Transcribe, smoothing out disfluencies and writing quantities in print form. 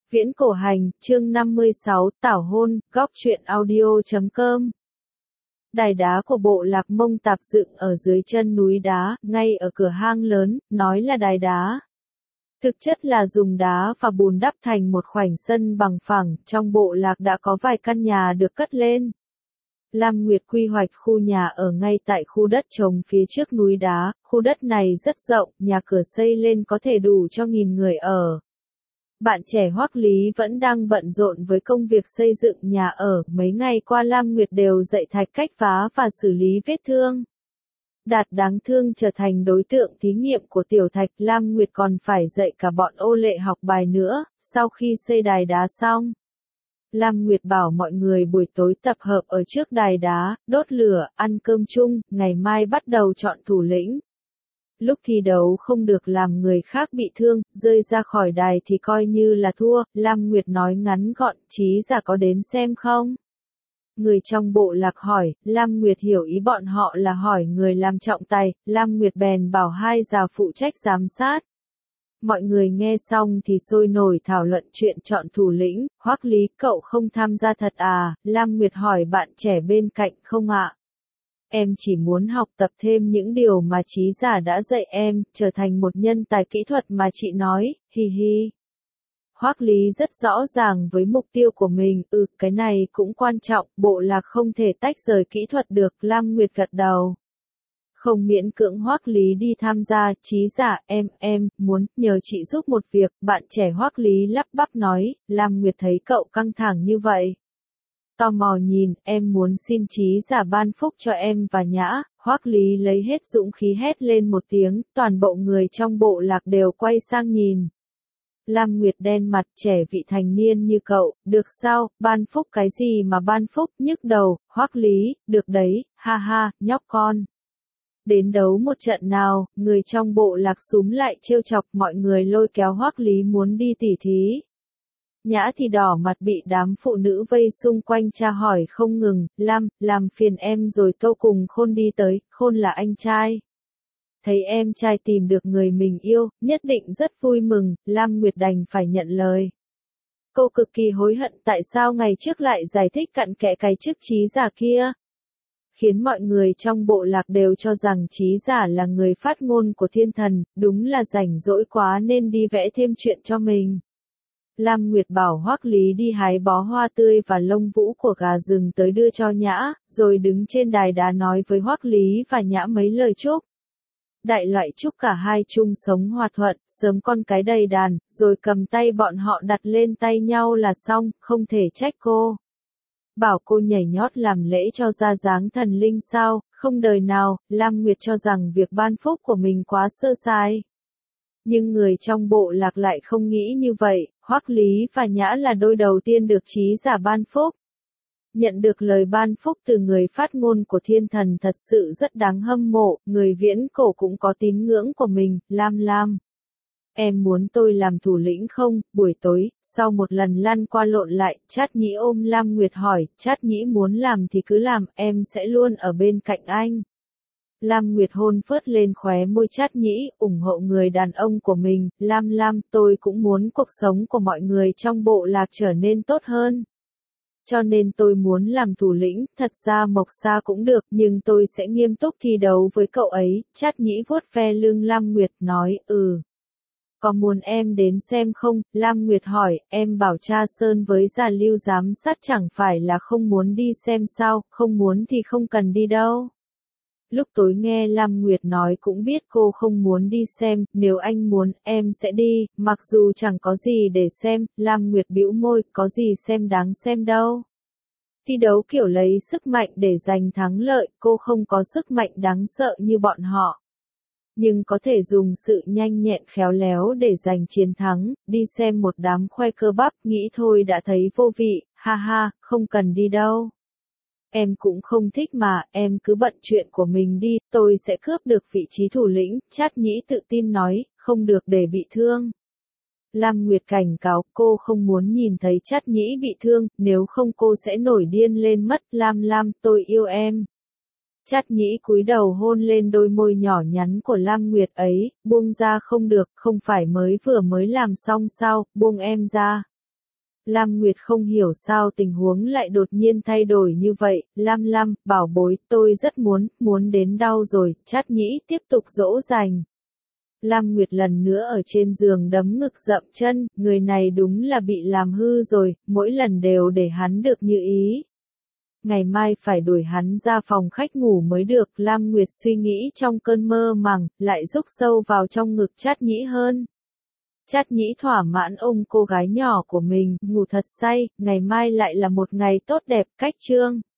Viễn cổ hành, chương 56, tảo hôn, góc truyện audio.com. Đài đá của bộ lạc Mông Tạp dựng ở dưới chân núi đá, ngay ở cửa hang lớn, nói là đài đá. Thực chất là dùng đá và bùn đắp thành một khoảnh sân bằng phẳng, trong bộ lạc đã có vài căn nhà được cất lên. Lam Nguyệt quy hoạch khu nhà ở ngay tại khu đất trống phía trước núi đá, khu đất này rất rộng, nhà cửa xây lên có thể đủ cho 1000 người ở. Bạn trẻ Hoắc Lý vẫn đang bận rộn với công việc xây dựng nhà ở, mấy ngày qua Lam Nguyệt đều dạy Thạch cách phá và xử lý vết thương. Đạt đáng thương trở thành đối tượng thí nghiệm của Tiểu Thạch, Lam Nguyệt còn phải dạy cả bọn ô lệ học bài nữa, sau khi xây đài đá xong. Lam Nguyệt bảo mọi người buổi tối tập hợp ở trước đài đá, đốt lửa, ăn cơm chung, ngày mai bắt đầu chọn thủ lĩnh. Lúc thi đấu không được làm người khác bị thương, rơi ra khỏi đài thì coi như là thua, Lam Nguyệt nói ngắn gọn, Trí Giả có đến xem không? Người trong bộ lạc hỏi, Lam Nguyệt hiểu ý bọn họ là hỏi người làm trọng tài, Lam Nguyệt bèn bảo 2 già phụ trách giám sát. Mọi người nghe xong thì sôi nổi thảo luận chuyện chọn thủ lĩnh, Hoắc Lý, cậu không tham gia thật à? Lam Nguyệt hỏi bạn trẻ bên cạnh, không ạ. Em chỉ muốn học tập thêm những điều mà Trí Giả đã dạy em, trở thành một nhân tài kỹ thuật mà chị nói, hi hi. Hoắc Lý rất rõ ràng với mục tiêu của mình, cái này cũng quan trọng, bộ lạc không thể tách rời kỹ thuật được, Lam Nguyệt gật đầu. Không miễn cưỡng Hoắc Lý đi tham gia, Trí Giả, em muốn nhờ chị giúp một việc, bạn trẻ Hoắc Lý lắp bắp nói, Lam Nguyệt thấy cậu căng thẳng như vậy. Tò mò nhìn, em muốn xin Trí Giả ban phúc cho em và Nhã, Hoắc Lý lấy hết dũng khí hét lên một tiếng, toàn bộ người trong bộ lạc đều quay sang nhìn. Lam Nguyệt đen mặt, trẻ vị thành niên như cậu, được sao, ban phúc cái gì mà ban phúc, nhức đầu, Hoắc Lý, được đấy, ha ha, nhóc con. Đến đấu một trận nào, người trong bộ lạc xúm lại trêu chọc, mọi người lôi kéo Hoắc Lý muốn đi tỉ thí. Nhã thì đỏ mặt bị đám phụ nữ vây xung quanh tra hỏi không ngừng, làm phiền em rồi Tô cùng Khôn đi tới, Khôn là anh trai. Thấy em trai tìm được người mình yêu, nhất định rất vui mừng, Lam Nguyệt đành phải nhận lời. Cô cực kỳ hối hận tại sao ngày trước lại giải thích cặn kẽ cái chức Trí Giả kia. Khiến mọi người trong bộ lạc đều cho rằng Trí Giả là người phát ngôn của thiên thần, đúng là rảnh rỗi quá nên đi vẽ thêm chuyện cho mình. Lam Nguyệt bảo Hoắc Lý đi hái bó hoa tươi và lông vũ của gà rừng tới đưa cho Nhã, rồi đứng trên đài đá nói với Hoắc Lý và Nhã mấy lời chúc. Đại loại chúc cả hai chung sống hòa thuận, sớm con cái đầy đàn, rồi cầm tay bọn họ đặt lên tay nhau là xong, không thể trách cô. Bảo cô nhảy nhót làm lễ cho ra dáng thần linh sao, không đời nào, Lam Nguyệt cho rằng việc ban phúc của mình quá sơ sài. Nhưng người trong bộ lạc lại không nghĩ như vậy, Hoắc Lý và Nhã là đôi đầu tiên được Trí Giả ban phúc. Nhận được lời ban phúc từ người phát ngôn của thiên thần thật sự rất đáng hâm mộ, người viễn cổ cũng có tín ngưỡng của mình, Lam. Em muốn tôi làm thủ lĩnh không? Buổi tối, sau một lần lăn qua lộn lại, Trát Nhĩ ôm Lam Nguyệt hỏi, Trát Nhĩ muốn làm thì cứ làm, em sẽ luôn ở bên cạnh anh. Lam Nguyệt hôn phớt lên khóe môi Trát Nhĩ, ủng hộ người đàn ông của mình, Lam, tôi cũng muốn cuộc sống của mọi người trong bộ lạc trở nên tốt hơn. Cho nên tôi muốn làm thủ lĩnh, thật ra Mộc Sa cũng được, nhưng tôi sẽ nghiêm túc thi đấu với cậu ấy, Trát Nhĩ vuốt ve lưng Lam Nguyệt, nói, Có muốn em đến xem không? Lam Nguyệt hỏi, em bảo Cha Sơn với Già Lưu giám sát chẳng phải là không muốn đi xem sao, không muốn thì không cần đi đâu. Lúc tối nghe Lam Nguyệt nói cũng biết cô không muốn đi xem, nếu anh muốn, em sẽ đi, mặc dù chẳng có gì để xem, Lam Nguyệt bĩu môi, có gì xem đáng xem đâu. Thi đấu kiểu lấy sức mạnh để giành thắng lợi, cô không có sức mạnh đáng sợ như bọn họ. Nhưng có thể dùng sự nhanh nhẹn khéo léo để giành chiến thắng, đi xem một đám khoe cơ bắp, nghĩ thôi đã thấy vô vị, ha ha, không cần đi đâu. Em cũng không thích mà, em cứ bận chuyện của mình đi, tôi sẽ cướp được vị trí thủ lĩnh, Trát Nhĩ tự tin nói, không được để bị thương. Lam Nguyệt cảnh cáo, cô không muốn nhìn thấy Trát Nhĩ bị thương, nếu không cô sẽ nổi điên lên mất, Lam, tôi yêu em. Trát Nhĩ cúi đầu hôn lên đôi môi nhỏ nhắn của Lam Nguyệt ấy, buông ra không được, không phải mới làm xong sao, buông em ra. Lam Nguyệt không hiểu sao tình huống lại đột nhiên thay đổi như vậy, Lam, bảo bối, tôi rất muốn đến đau rồi, Trát Nhĩ tiếp tục dỗ dành. Lam Nguyệt lần nữa ở trên giường đấm ngực dậm chân, người này đúng là bị làm hư rồi, mỗi lần đều để hắn được như ý. Ngày mai phải đuổi hắn ra phòng khách ngủ mới được, Lam Nguyệt suy nghĩ trong cơn mơ màng, lại rúc sâu vào trong ngực Trát Nhĩ hơn. Trát Nhĩ thỏa mãn ôm cô gái nhỏ của mình, ngủ thật say, ngày mai lại là một ngày tốt đẹp, cách chương.